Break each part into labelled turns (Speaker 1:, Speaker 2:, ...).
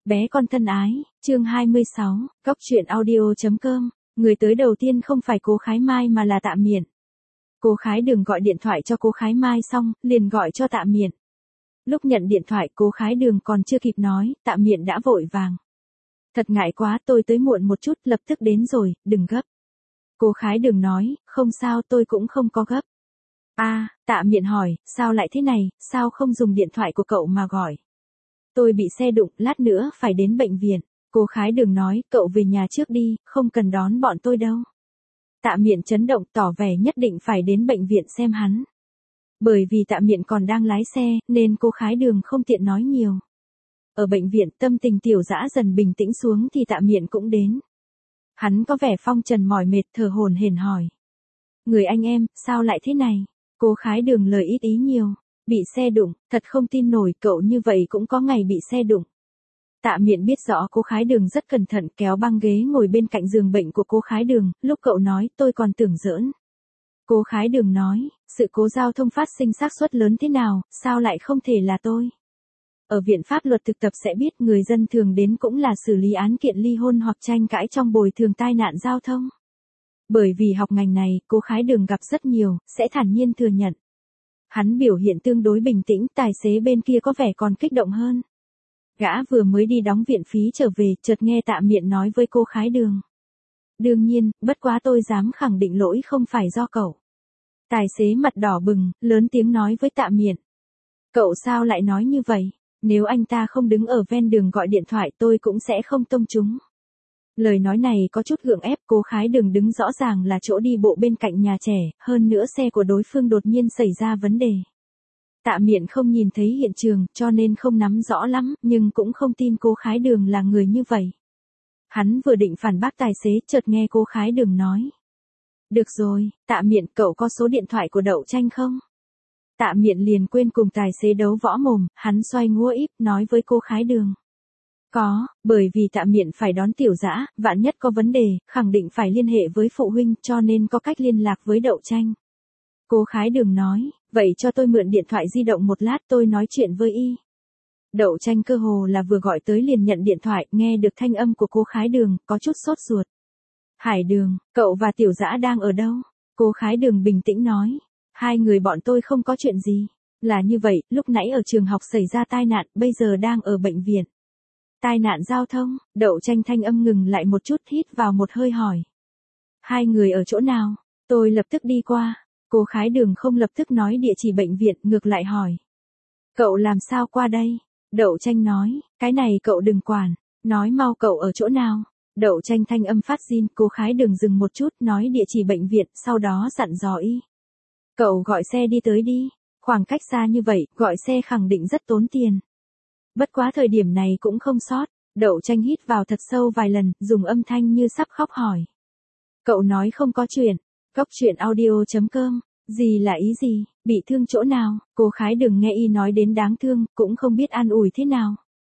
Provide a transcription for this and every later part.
Speaker 1: Bé con thân ái, chương 26, Cóc truyện audio.com, người tới đầu tiên không phải cô Khái Mai mà là Tạ Miện. Cô Khái Đường gọi điện thoại cho cô Khái Mai xong, liền gọi cho Tạ Miện. Lúc nhận điện thoại cô Khái Đường còn chưa kịp nói, Tạ Miện đã vội vàng. Thật ngại quá, tôi tới muộn một chút, lập tức đến rồi, đừng gấp. Cô Khái Đường nói, không sao, tôi cũng không có gấp. Tạ Miện hỏi, sao lại thế này, sao không dùng điện thoại của cậu mà gọi? Tôi bị xe đụng, lát nữa phải đến bệnh viện. Cô Khái Đường nói, cậu về nhà trước đi, không cần đón bọn tôi đâu. Tạ Miện chấn động, tỏ vẻ nhất định phải đến bệnh viện xem hắn. Bởi vì Tạ Miện còn đang lái xe, nên cô Khái Đường không tiện nói nhiều. Ở bệnh viện, tâm tình Tiểu Dã dần bình tĩnh xuống thì Tạ Miện cũng đến. Hắn có vẻ phong trần mỏi mệt, thở hổn hển hỏi. Người anh em, sao lại thế này? Cô Khái Đường lời ít ý nhiều. Bị xe đụng, thật không tin nổi, cậu như vậy cũng có ngày bị xe đụng. Tạ Miện biết rõ cô Khái Đường rất cẩn thận, kéo băng ghế ngồi bên cạnh giường bệnh của cô Khái Đường, lúc cậu nói, tôi còn tưởng giỡn. Cô Khái Đường nói, sự cố giao thông phát sinh xác suất lớn thế nào, sao lại không thể là tôi? Ở Viện Pháp luật thực tập sẽ biết người dân thường đến cũng là xử lý án kiện ly hôn hoặc tranh cãi trong bồi thường tai nạn giao thông. Bởi vì học ngành này, cô Khái Đường gặp rất nhiều, sẽ thản nhiên thừa nhận. Hắn biểu hiện tương đối bình tĩnh, tài xế bên kia có vẻ còn kích động hơn. Gã vừa mới đi đóng viện phí trở về, chợt nghe Tạ Miện nói với cô Khái Đường. Đương nhiên, bất quá tôi dám khẳng định lỗi không phải do cậu. Tài xế mặt đỏ bừng, lớn tiếng nói với Tạ Miện. Cậu sao lại nói như vậy? Nếu anh ta không đứng ở ven đường gọi điện thoại tôi cũng sẽ không tông chúng. Lời nói này có chút gượng ép, cô Khái Đường đứng rõ ràng là chỗ đi bộ bên cạnh nhà trẻ, hơn nữa xe của đối phương đột nhiên xảy ra vấn đề. Tạ Miện không nhìn thấy hiện trường, cho nên không nắm rõ lắm, nhưng cũng không tin cô Khái Đường là người như vậy. Hắn vừa định phản bác tài xế, chợt nghe cô Khái Đường nói. Được rồi, Tạ Miện, cậu có số điện thoại của Đậu Tranh không? Tạ Miện liền quên cùng tài xế đấu võ mồm, hắn xoay ngua íp, nói với cô Khái Đường. Có, bởi vì Tạ Miện phải đón Tiểu Dã, vạn nhất có vấn đề, khẳng định phải liên hệ với phụ huynh, cho nên có cách liên lạc với Đậu Tranh. Cô Khái Đường nói, vậy cho tôi mượn điện thoại di động một lát, tôi nói chuyện với y. Đậu Tranh cơ hồ là vừa gọi tới liền nhận điện thoại, nghe được thanh âm của cô Khái Đường, có chút sốt ruột. Hải Đường, cậu và Tiểu Dã đang ở đâu? Cô Khái Đường bình tĩnh nói, hai người bọn tôi không có chuyện gì. Là như vậy, lúc nãy ở trường học xảy ra tai nạn, bây giờ đang ở bệnh viện. Tai nạn giao thông, Đậu Tranh thanh âm ngừng lại một chút, hít vào một hơi hỏi. Hai người ở chỗ nào? Tôi lập tức đi qua. Cô Khái Đường không lập tức nói địa chỉ bệnh viện, ngược lại hỏi. Cậu làm sao qua đây? Đậu Tranh nói, cái này cậu đừng quản, nói mau cậu ở chỗ nào? Đậu Tranh thanh âm phát zin, cô Khái Đường dừng một chút, nói địa chỉ bệnh viện, sau đó dặn dò y. Cậu gọi xe đi tới đi, khoảng cách xa như vậy, gọi xe khẳng định rất tốn tiền. Bất quá thời điểm này cũng không sót, Đậu Tranh hít vào thật sâu vài lần, dùng âm thanh như sắp khóc hỏi. Cậu nói không có chuyện, Cóc truyện audio.com, gì là ý gì, bị thương chỗ nào? Cô Khái Đường nghe y nói đến đáng thương, cũng không biết an ủi thế nào.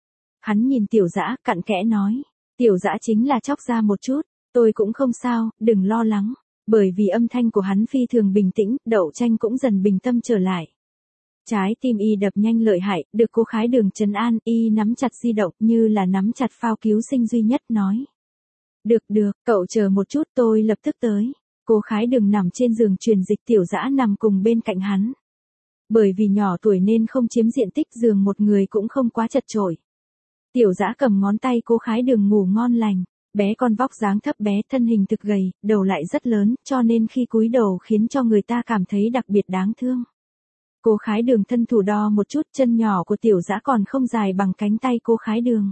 Speaker 1: Hắn nhìn Tiểu Dã, cặn kẽ nói, Tiểu Dã chính là chóc ra một chút, tôi cũng không sao, đừng lo lắng. Bởi vì âm thanh của hắn phi thường bình tĩnh, Đậu Tranh cũng dần bình tâm trở lại. Trái tim y đập nhanh lợi hại, được cô Khái Đường trấn an, y nắm chặt di động như là nắm chặt phao cứu sinh duy nhất, nói. Được, cậu chờ một chút, tôi lập tức tới. Cô Khái Đường nằm trên giường truyền dịch, Tiểu Dã nằm cùng bên cạnh hắn. Bởi vì nhỏ tuổi nên không chiếm diện tích giường một người cũng không quá chật chội. Tiểu Dã cầm ngón tay cô Khái Đường ngủ ngon lành. Bé con vóc dáng thấp bé, thân hình thực gầy, đầu lại rất lớn, cho nên khi cúi đầu khiến cho người ta cảm thấy đặc biệt đáng thương. Cô Khái Đường thân thủ đo một chút, chân nhỏ của Tiểu Dã còn không dài bằng cánh tay cô Khái Đường.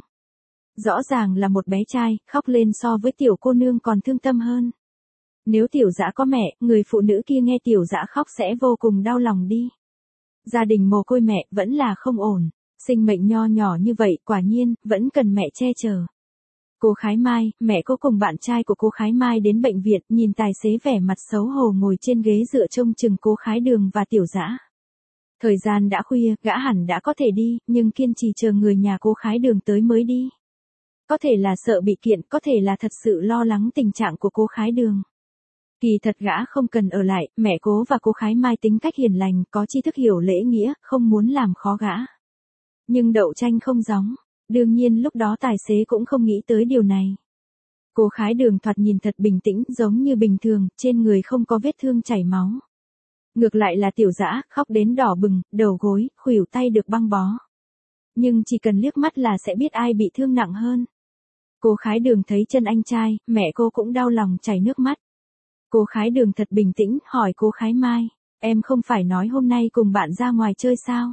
Speaker 1: Rõ ràng là một bé trai, khóc lên so với tiểu cô nương còn thương tâm hơn. Nếu Tiểu Dã có mẹ, người phụ nữ kia nghe Tiểu Dã khóc sẽ vô cùng đau lòng đi. Gia đình mồ côi mẹ vẫn là không ổn, sinh mệnh nho nhỏ như vậy quả nhiên vẫn cần mẹ che chở. Cô Khái Mai, mẹ cô cùng bạn trai của cô Khái Mai đến bệnh viện, nhìn tài xế vẻ mặt xấu hổ ngồi trên ghế dựa trông chừng cô Khái Đường và Tiểu Dã. Thời gian đã khuya, gã hẳn đã có thể đi, nhưng kiên trì chờ người nhà cô Khái Đường tới mới đi. Có thể là sợ bị kiện, có thể là thật sự lo lắng tình trạng của cô Khái Đường. Kỳ thật gã không cần ở lại, mẹ cố và cô Khái Mai tính cách hiền lành, có tri thức hiểu lễ nghĩa, không muốn làm khó gã. Nhưng Đậu Tranh không giống. Đương nhiên lúc đó tài xế cũng không nghĩ tới điều này. Cô Khái Đường thoạt nhìn thật bình tĩnh, giống như bình thường, trên người không có vết thương chảy máu. Ngược lại là Tiểu Dã, khóc đến đỏ bừng, đầu gối, khuỷu tay được băng bó. Nhưng chỉ cần liếc mắt là sẽ biết ai bị thương nặng hơn. Cô Khái Đường thấy chân anh trai, mẹ cô cũng đau lòng chảy nước mắt. Cô Khái Đường thật bình tĩnh, hỏi cô Khái Mai, em không phải nói hôm nay cùng bạn ra ngoài chơi sao?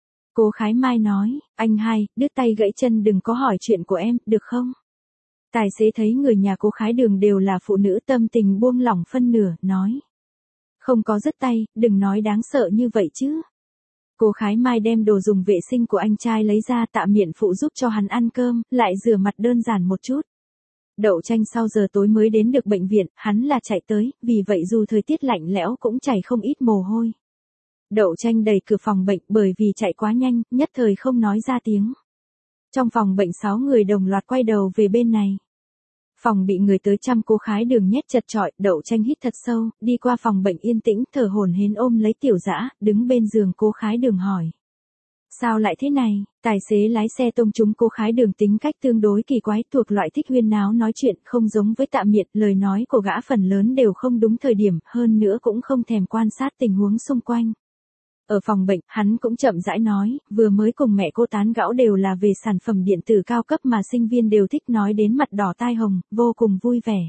Speaker 1: Cô Khái Mai nói, anh hai, đứt tay gãy chân đừng có hỏi chuyện của em, được không? Tài xế thấy người nhà cô Khái Đường đều là phụ nữ tâm tình buông lỏng phân nửa, nói. Không có đứt tay, đừng nói đáng sợ như vậy chứ. Cô Khái Mai đem đồ dùng vệ sinh của anh trai lấy ra, Tạ Miện phụ giúp cho hắn ăn cơm, lại rửa mặt đơn giản một chút. Đậu Tranh sau giờ tối mới đến được bệnh viện, hắn là chạy tới, vì vậy dù thời tiết lạnh lẽo cũng chảy không ít mồ hôi. Đậu Tranh đẩy cửa phòng bệnh, bởi vì chạy quá nhanh, nhất thời không nói ra tiếng. Trong phòng bệnh 6 người đồng loạt quay đầu về bên này. Phòng bị người tới chăm cô Khái Đường nhét chật chọi, Đậu Tranh hít thật sâu, đi qua phòng bệnh yên tĩnh, thở hổn hển ôm lấy Tiểu Dã, đứng bên giường cô Khái Đường hỏi. Sao lại thế này? Tài xế lái xe tông trúng cô Khái Đường tính cách tương đối kỳ quái, thuộc loại thích huyên náo nói chuyện, không giống với Tạ Miện, lời nói của gã phần lớn đều không đúng thời điểm, hơn nữa cũng không thèm quan sát tình huống xung quanh. Ở phòng bệnh, hắn cũng chậm rãi nói, vừa mới cùng mẹ cô tán gẫu đều là về sản phẩm điện tử cao cấp mà sinh viên đều thích, nói đến mặt đỏ tai hồng, vô cùng vui vẻ.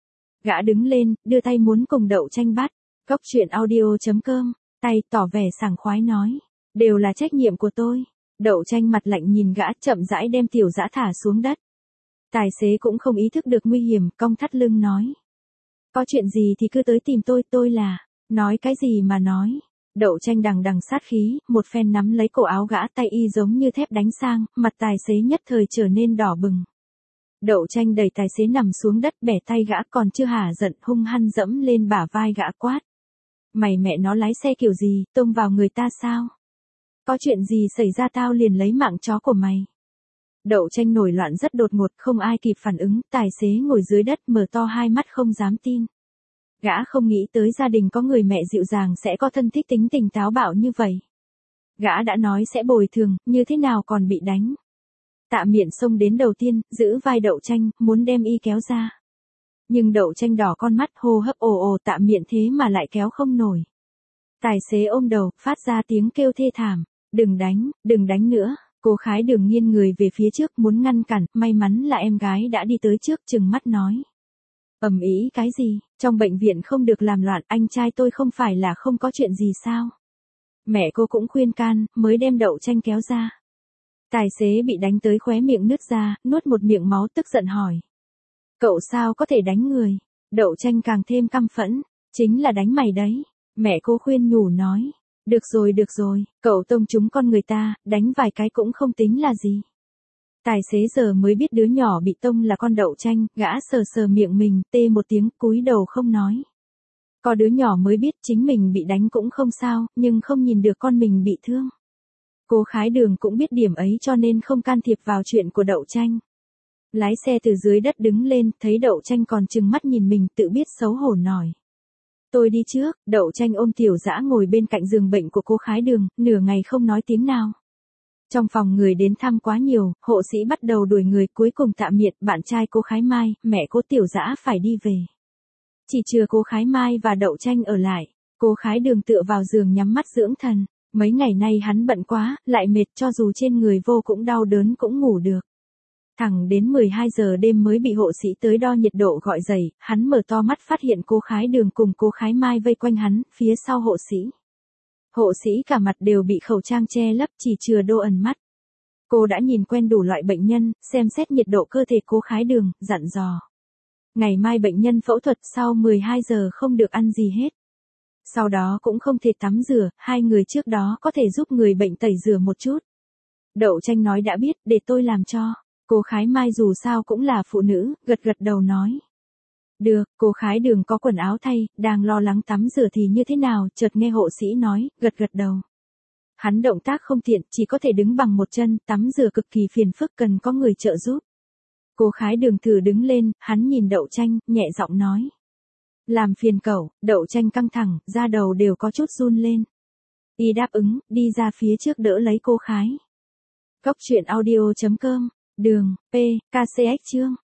Speaker 1: Gã đứng lên, đưa tay muốn cùng Đậu Tranh bắt. Cóc truyện audio.com, tay tỏ vẻ sảng khoái nói. Đều là trách nhiệm của tôi. Đậu Tranh mặt lạnh nhìn gã, chậm rãi đem Tiểu Dã thả xuống đất. Tài xế cũng không ý thức được nguy hiểm, cong thắt lưng nói. Có chuyện gì thì cứ tới tìm tôi là. Nói cái gì mà nói. Đậu Tranh đằng đằng sát khí, một phen nắm lấy cổ áo gã, tay y giống như thép đánh sang, mặt tài xế nhất thời trở nên đỏ bừng. Đậu Tranh đẩy tài xế nằm xuống đất, bẻ tay gã, còn chưa hả giận, hung hăng dẫm lên bả vai gã quát. Mày mẹ nó lái xe kiểu gì, tông vào người ta sao? Có chuyện gì xảy ra tao liền lấy mạng chó của mày. Đậu Tranh nổi loạn rất đột ngột, không ai kịp phản ứng, tài xế ngồi dưới đất mở to hai mắt không dám tin. Gã không nghĩ tới gia đình có người mẹ dịu dàng sẽ có thân thích tính tình táo bạo như vậy. Gã đã nói sẽ bồi thường, như thế nào còn bị đánh. Tạ Miện xông đến đầu tiên, giữ vai Đậu Tranh, muốn đem y kéo ra. Nhưng Đậu Tranh đỏ con mắt, hô hấp ồ ồ, Tạ Miện thế mà lại kéo không nổi. Tài xế ôm đầu, phát ra tiếng kêu thê thảm. Đừng đánh nữa. Cô Khái Đường nghiêng người về phía trước muốn ngăn cản, may mắn là em gái đã đi tới trước, trừng mắt nói. Ầm ĩ cái gì, trong bệnh viện không được làm loạn, anh trai tôi không phải là không có chuyện gì sao? Mẹ cô cũng khuyên can, mới đem Đậu Tranh kéo ra. Tài xế bị đánh tới khóe miệng nứt ra, nuốt một miệng máu tức giận hỏi. Cậu sao có thể đánh người? Đậu Tranh càng thêm căm phẫn, chính là đánh mày đấy. Mẹ cô khuyên nhủ nói. Được rồi, cậu tông trúng con người ta, đánh vài cái cũng không tính là gì. Tài xế giờ mới biết đứa nhỏ bị tông là con Đậu Tranh, gã sờ sờ miệng mình, tê một tiếng, cúi đầu không nói. Có đứa nhỏ mới biết chính mình bị đánh cũng không sao, nhưng không nhìn được con mình bị thương. Cô Khái Đường cũng biết điểm ấy cho nên không can thiệp vào chuyện của Đậu Tranh. Lái xe từ dưới đất đứng lên, thấy Đậu Tranh còn trừng mắt nhìn mình, tự biết xấu hổ nói. Tôi đi trước. Đậu Tranh ôm Tiểu Dã ngồi bên cạnh giường bệnh của cô Khái Đường, nửa ngày không nói tiếng nào. Trong phòng người đến thăm quá nhiều, hộ sĩ bắt đầu đuổi người, cuối cùng Tạ Miện, bạn trai cô Khái Mai, mẹ cô Tiểu Dã phải đi về. Chỉ chừa cô Khái Mai và Đậu Tranh ở lại. Cô Khái Đường tựa vào giường nhắm mắt dưỡng thần. Mấy ngày nay hắn bận quá, lại mệt, cho dù trên người vô cũng đau đớn cũng ngủ được. Thẳng đến 12 giờ đêm mới bị hộ sĩ tới đo nhiệt độ gọi dậy, hắn mở to mắt phát hiện cô Khái Đường cùng cô Khái Mai vây quanh hắn, phía sau hộ sĩ. Hộ sĩ cả mặt đều bị khẩu trang che lấp, chỉ chừa đô ẩn mắt. Cô đã nhìn quen đủ loại bệnh nhân, xem xét nhiệt độ cơ thể cô Khái Đường, dặn dò. Ngày mai bệnh nhân phẫu thuật, sau 12 giờ không được ăn gì hết. Sau đó cũng không thể tắm rửa, 2 người trước đó có thể giúp người bệnh tẩy rửa một chút. Đậu Tranh nói đã biết, để tôi làm cho. Cô Khái Mai dù sao cũng là phụ nữ, gật đầu nói. Được, cô Khái Đường có quần áo thay, đang lo lắng tắm rửa thì như thế nào, chợt nghe hộ sĩ nói, gật đầu. Hắn động tác không tiện, chỉ có thể đứng bằng một chân, tắm rửa cực kỳ phiền phức, cần có người trợ giúp. Cô Khái Đường thử đứng lên, hắn nhìn Đậu Tranh, nhẹ giọng nói. Làm phiền cậu. Đậu Tranh căng thẳng, da đầu đều có chút run lên. Y đáp ứng, đi ra phía trước đỡ lấy cô Khái Cóc truyện audio.com, Đường, P, KCX chương.